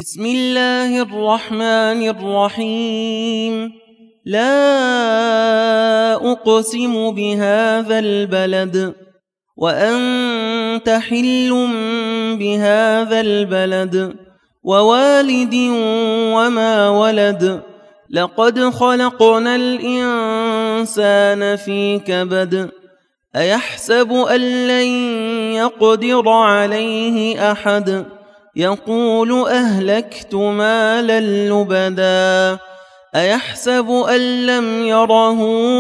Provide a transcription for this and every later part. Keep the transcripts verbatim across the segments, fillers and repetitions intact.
بسم الله الرحمن الرحيم. لا أقسم بهذا البلد وأنت حل بهذا البلد ووالد وما ولد. لقد خلقنا الإنسان في كبد. أيحسب أن لن يقدر عليه أحد. يقول أهلكت مالا لبدا. أيحسب أن لم يره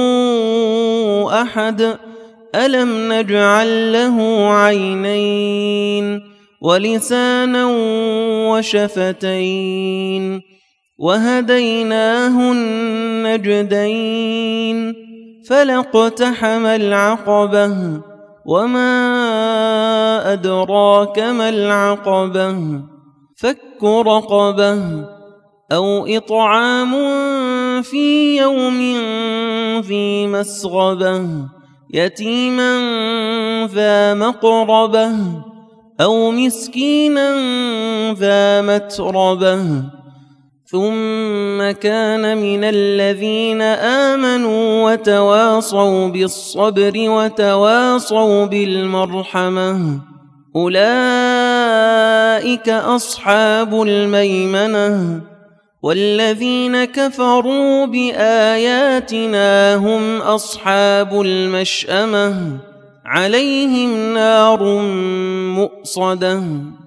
أحد. ألم نجعل له عينين ولسانا وشفتين وهديناه النجدين. فلاقتحم العقبة وما أدراك ما العقبة. فك رقبة أو إطعام في يوم ذي مسغبة يتيما ذا مقربة أو مسكينا ذا متربة. ثم كان من الذين آمنوا وتواصوا بالصبر وتواصوا بالمرحمة أولئك أصحاب الميمنة. والذين كفروا بآياتنا هم أصحاب المشأمة عليهم نار مؤصدة.